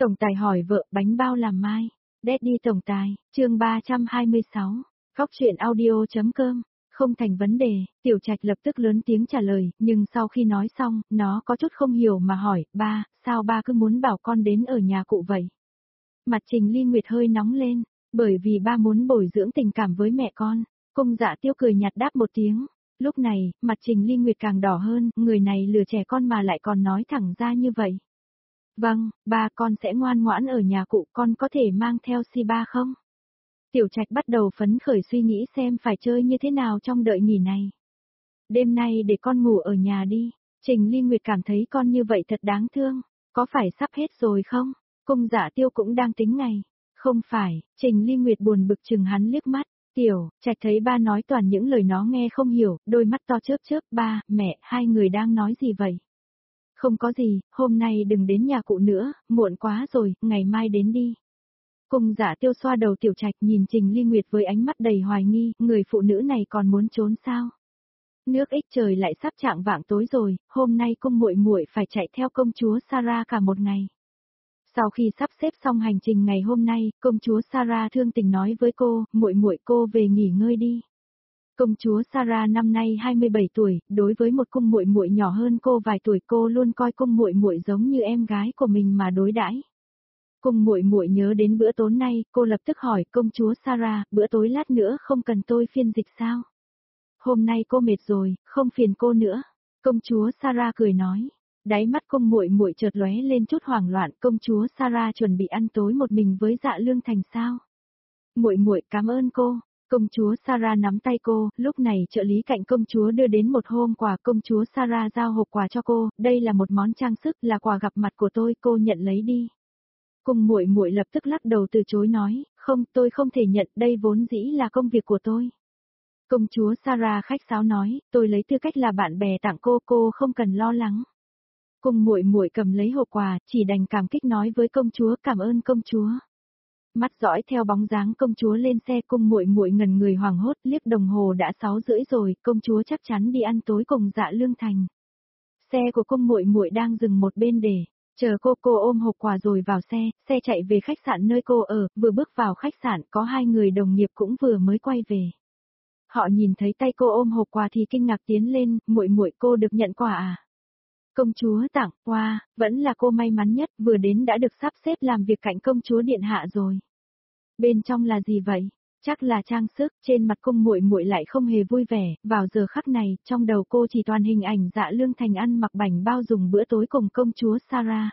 Tổng tài hỏi vợ bánh bao làm mai. Daddy tổng tài, chương 326. Góc truyện audio.com. Không thành vấn đề, Tiểu Trạch lập tức lớn tiếng trả lời, nhưng sau khi nói xong, nó có chút không hiểu mà hỏi, ba, sao ba cứ muốn bảo con đến ở nhà cụ vậy? Mặt Trình Ly Nguyệt hơi nóng lên, bởi vì ba muốn bồi dưỡng tình cảm với mẹ con. Cung Dạ Tiêu cười nhạt đáp một tiếng. Lúc này, mặt Trình Ly Nguyệt càng đỏ hơn, người này lừa trẻ con mà lại còn nói thẳng ra như vậy. Vâng, ba con sẽ ngoan ngoãn ở nhà cụ, con có thể mang theo si ba không? Tiểu Trạch bắt đầu phấn khởi suy nghĩ xem phải chơi như thế nào trong đợi nghỉ này. Đêm nay để con ngủ ở nhà đi. Trình Ly Nguyệt cảm thấy con như vậy thật đáng thương. Có phải sắp hết rồi không? Cung Dạ Tiêu cũng đang tính ngày. Không phải, Trình Ly Nguyệt buồn bực chừng hắn liếc mắt. Tiểu Trạch thấy ba nói toàn những lời nó nghe không hiểu, đôi mắt to chớp chớp. Ba, mẹ, hai người đang nói gì vậy? Không có gì, hôm nay đừng đến nhà cụ nữa, muộn quá rồi, ngày mai đến đi. Cung Dạ Tiêu xoa đầu Tiểu Trạch nhìn Trình Ly Nguyệt với ánh mắt đầy hoài nghi, người phụ nữ này còn muốn trốn sao? Nước ích trời lại sắp chạng vạng tối rồi, hôm nay cung muội muội phải chạy theo công chúa Sarah cả một ngày. Sau khi sắp xếp xong hành trình ngày hôm nay, công chúa Sarah thương tình nói với cô, muội muội cô về nghỉ ngơi đi. Công chúa Sarah năm nay 27 tuổi, đối với một cung muội muội nhỏ hơn cô vài tuổi, cô luôn coi cung muội muội giống như em gái của mình mà đối đãi. Cung muội muội nhớ đến bữa tối nay, cô lập tức hỏi công chúa Sarah, bữa tối lát nữa không cần tôi phiên dịch sao? Hôm nay cô mệt rồi, không phiền cô nữa. Công chúa Sarah cười nói. Đáy mắt cung muội muội chợt lóe lên chút hoảng loạn, công chúa Sarah chuẩn bị ăn tối một mình với Dạ Lương Thành sao? Muội muội cảm ơn cô. Công chúa Sarah nắm tay cô, lúc này trợ lý cạnh công chúa đưa đến một hộp quà, công chúa Sarah giao hộp quà cho cô, đây là một món trang sức, là quà gặp mặt của tôi, cô nhận lấy đi. Cung muội muội lập tức lắc đầu từ chối nói, không, tôi không thể nhận, đây vốn dĩ là công việc của tôi. Công chúa Sarah khách sáo nói, tôi lấy tư cách là bạn bè tặng cô không cần lo lắng. Cung muội muội cầm lấy hộp quà, chỉ đành cảm kích nói với công chúa cảm ơn công chúa. Mắt dõi theo bóng dáng công chúa lên xe, cung muội muội ngẩn người hoảng hốt, liếc đồng hồ đã 6:30 rồi, công chúa chắc chắn đi ăn tối cùng Dạ Lương Thành. Xe của cung muội muội đang dừng một bên để chờ cô ôm hộp quà rồi vào xe chạy về khách sạn nơi cô ở, vừa bước vào khách sạn có hai người đồng nghiệp cũng vừa mới quay về. Họ nhìn thấy tay cô ôm hộp quà thì kinh ngạc tiến lên, muội muội cô được nhận quà à? Công chúa tặng, wow, vẫn là cô may mắn nhất, vừa đến đã được sắp xếp làm việc cạnh công chúa điện hạ rồi. Bên trong là gì vậy? Chắc là trang sức, trên mặt cung muội muội lại không hề vui vẻ, vào giờ khắc này, trong đầu cô chỉ toàn hình ảnh Dạ Lương Thành ăn mặc bảnh bao dùng bữa tối cùng công chúa Sarah.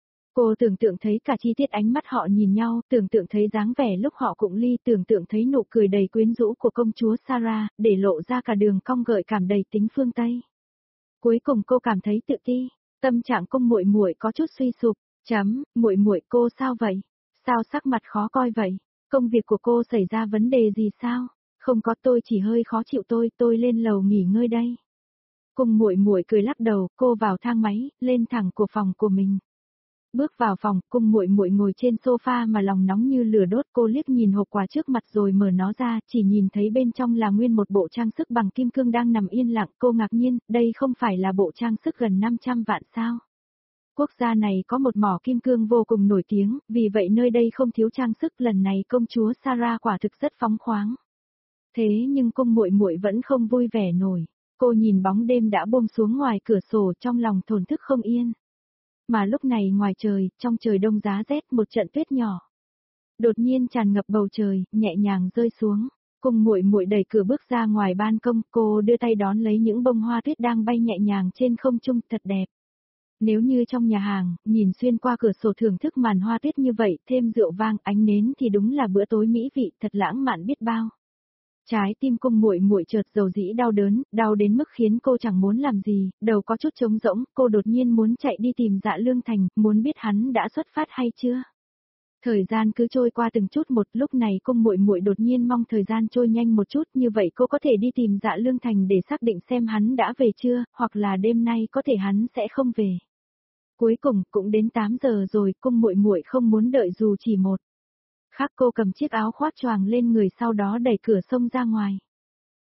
Cô tưởng tượng thấy cả chi tiết ánh mắt họ nhìn nhau, tưởng tượng thấy dáng vẻ lúc họ cụng ly, tưởng tượng thấy nụ cười đầy quyến rũ của công chúa Sarah, để lộ ra cả đường cong gợi cảm đầy tính phương Tây. Cuối cùng cô cảm thấy tự ti, tâm trạng cung muội muội có chút suy sụp. Muội muội cô sao vậy? Sao sắc mặt khó coi vậy? Công việc của cô xảy ra vấn đề gì sao? Không có, tôi chỉ hơi khó chịu, tôi lên lầu nghỉ ngơi đây. Cung muội muội cười lắc đầu, cô vào thang máy, lên thẳng của phòng của mình. Bước vào phòng, cung muội muội ngồi trên sofa mà lòng nóng như lửa đốt, cô liếc nhìn hộp quà trước mặt rồi mở nó ra, chỉ nhìn thấy bên trong là nguyên một bộ trang sức bằng kim cương đang nằm yên lặng, cô ngạc nhiên, đây không phải là bộ trang sức gần 500 vạn sao? Quốc gia này có một mỏ kim cương vô cùng nổi tiếng, vì vậy nơi đây không thiếu trang sức, lần này công chúa Sarah quả thực rất phóng khoáng. Thế nhưng cung muội muội vẫn không vui vẻ nổi, cô nhìn bóng đêm đã buông xuống ngoài cửa sổ trong lòng thổn thức không yên. Mà lúc này ngoài trời, trong trời đông giá rét một trận tuyết nhỏ. Đột nhiên tràn ngập bầu trời, nhẹ nhàng rơi xuống. Cung muội muội đẩy cửa bước ra ngoài ban công, cô đưa tay đón lấy những bông hoa tuyết đang bay nhẹ nhàng trên không trung, thật đẹp. Nếu như trong nhà hàng, nhìn xuyên qua cửa sổ thưởng thức màn hoa tuyết như vậy, thêm rượu vang, ánh nến thì đúng là bữa tối mỹ vị, thật lãng mạn biết bao. Trái tim cung muội muội chợt dầu dĩ đau đớn, đau đến mức khiến cô chẳng muốn làm gì, đầu có chút trống rỗng, cô đột nhiên muốn chạy đi tìm Dạ Lương Thành, muốn biết hắn đã xuất phát hay chưa. Thời gian cứ trôi qua từng chút một, lúc này cung muội muội đột nhiên mong thời gian trôi nhanh một chút, như vậy cô có thể đi tìm Dạ Lương Thành để xác định xem hắn đã về chưa, hoặc là đêm nay có thể hắn sẽ không về. Cuối cùng cũng đến 8 giờ rồi, cung muội muội không muốn đợi dù chỉ một khắc, cô cầm chiếc áo khoác choàng lên người, sau đó đẩy cửa xông ra ngoài.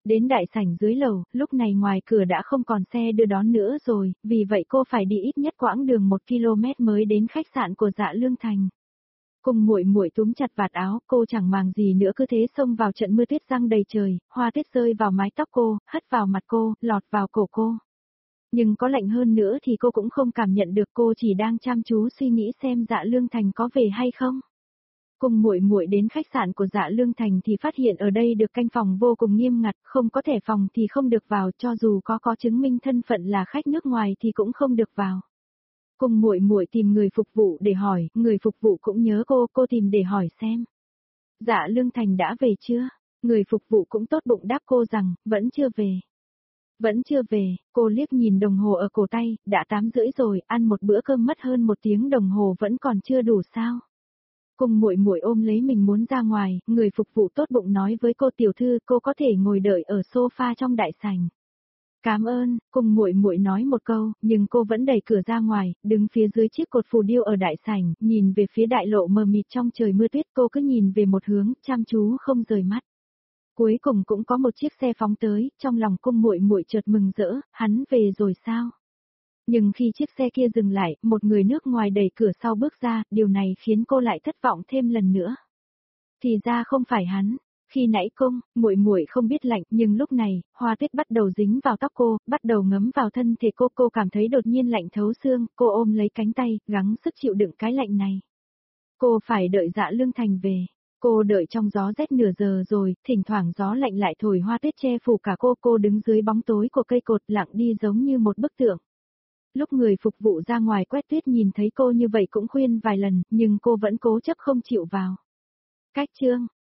Đến đại sảnh dưới lầu, lúc này ngoài cửa đã không còn xe đưa đón nữa rồi, vì vậy cô phải đi ít nhất quãng đường 1 km mới đến khách sạn của Dạ Lương Thành. Cùng muội muội túm chặt vạt áo, cô chẳng màng gì nữa cứ thế xông vào trận mưa tuyết giăng đầy trời, hoa tuyết rơi vào mái tóc cô, hất vào mặt cô, lọt vào cổ cô. Nhưng có lạnh hơn nữa thì cô cũng không cảm nhận được, cô chỉ đang chăm chú suy nghĩ xem Dạ Lương Thành có về hay không. Cùng muội muội đến khách sạn của Dạ Lương Thành thì phát hiện ở đây được canh phòng vô cùng nghiêm ngặt, không có thẻ phòng thì không được vào, cho dù có chứng minh thân phận là khách nước ngoài thì cũng không được vào. Cùng muội muội tìm người phục vụ để hỏi, người phục vụ cũng nhớ cô tìm để hỏi xem. Dạ Lương Thành đã về chưa? Người phục vụ cũng tốt bụng đáp cô rằng, vẫn chưa về. Vẫn chưa về, cô liếc nhìn đồng hồ ở cổ tay, đã 8:30 rồi, ăn một bữa cơm mất hơn 1 tiếng đồng hồ vẫn còn chưa đủ sao? Cùng muội muội ôm lấy mình muốn ra ngoài, người phục vụ tốt bụng nói với cô tiểu thư, cô có thể ngồi đợi ở sofa trong đại sảnh. Cảm ơn, cùng muội muội nói một câu, nhưng cô vẫn đẩy cửa ra ngoài, đứng phía dưới chiếc cột phù điêu ở đại sảnh, nhìn về phía đại lộ mờ mịt trong trời mưa tuyết, cô cứ nhìn về một hướng, chăm chú không rời mắt. Cuối cùng cũng có một chiếc xe phóng tới, trong lòng cung muội muội chợt mừng rỡ, hắn về rồi sao? Nhưng khi chiếc xe kia dừng lại, một người nước ngoài đẩy cửa sau bước ra, điều này khiến cô lại thất vọng thêm lần nữa. Thì ra không phải hắn. Khi nãy muội muội không biết lạnh, nhưng lúc này, hoa tuyết bắt đầu dính vào tóc cô, bắt đầu ngấm vào thân thể cô cảm thấy đột nhiên lạnh thấu xương, cô ôm lấy cánh tay, gắng sức chịu đựng cái lạnh này. Cô phải đợi Dạ Lương Thành về. Cô đợi trong gió rét nửa giờ rồi, thỉnh thoảng gió lạnh lại thổi hoa tuyết che phủ cả cô đứng dưới bóng tối của cây cột lặng đi giống như một bức tượng. Lúc người phục vụ ra ngoài quét tuyết nhìn thấy cô như vậy cũng khuyên vài lần, nhưng cô vẫn cố chấp không chịu vào. Cách chương